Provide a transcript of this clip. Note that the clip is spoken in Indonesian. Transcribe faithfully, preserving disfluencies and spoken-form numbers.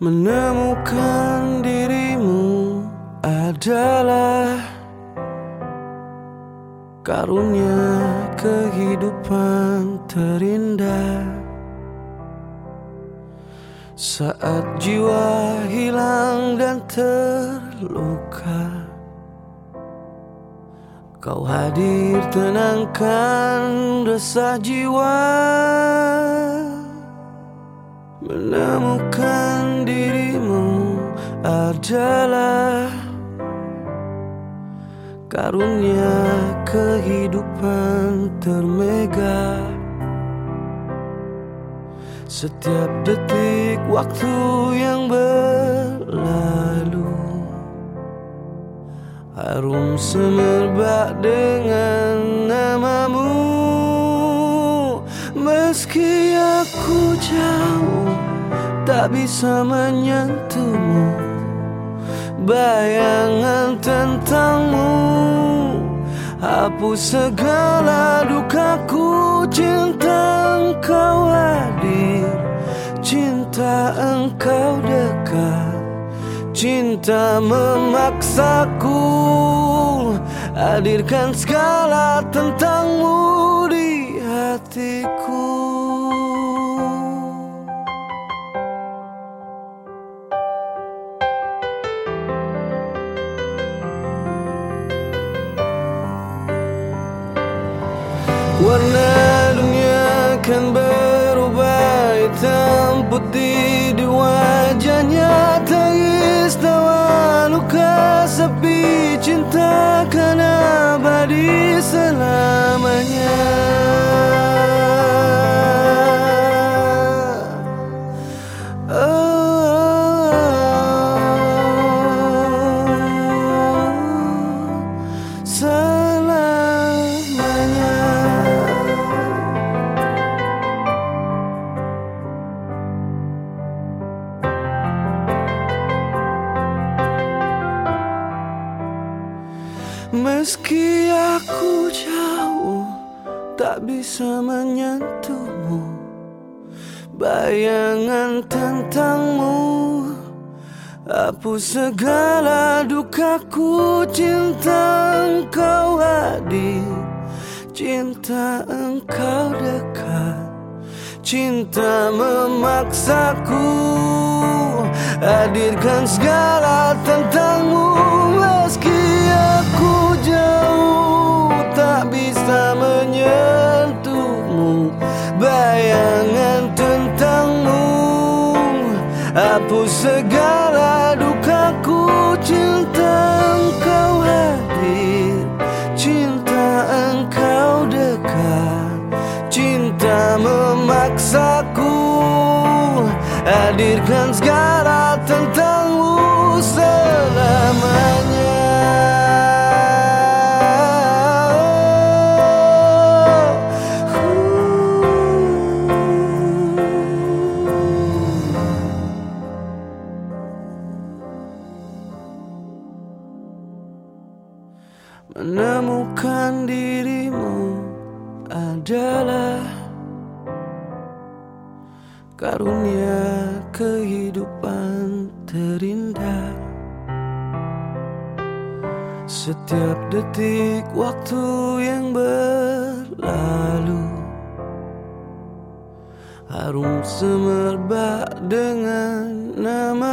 Menemukan dirimu adalah karunia kehidupan terindah. Saat jiwa hilang dan terluka, kau hadir tenangkan resah jiwa. Menemukan dirimu adalah karunia kehidupan termegah. Setiap detik waktu yang berlalu harum semerbak dengan namamu. Meski aku jauh tak bisa menyentuhmu, bayangan tentangmu hapus segala dukaku. Cinta engkau hadir, cinta engkau dekat, cinta memaksaku hadirkan segala tentangmu di hatiku. Warna dunia kan berubah, hitam putih di wajahnya, tangis tawa luka sepi, cinta kan abadi selamanya. Meski aku jauh tak bisa menyentuhmu, bayangan tentangmu hapus segala dukaku. Cinta engkau hadir, cinta engkau dekat, cinta memaksaku hadirkan segala tentangmu. Meski aku jauh tak bisa menyentuhmu, bayangan tentangmu hapus segala dukaku. Cinta engkau hadir, cinta engkau dekat, cinta memaksaku hadirkan segala tentangmu selamanya. Menemukan dirimu adalah karunia kehidupan terindah. Setiap detik waktu yang berlalu harum semerbak dengan nama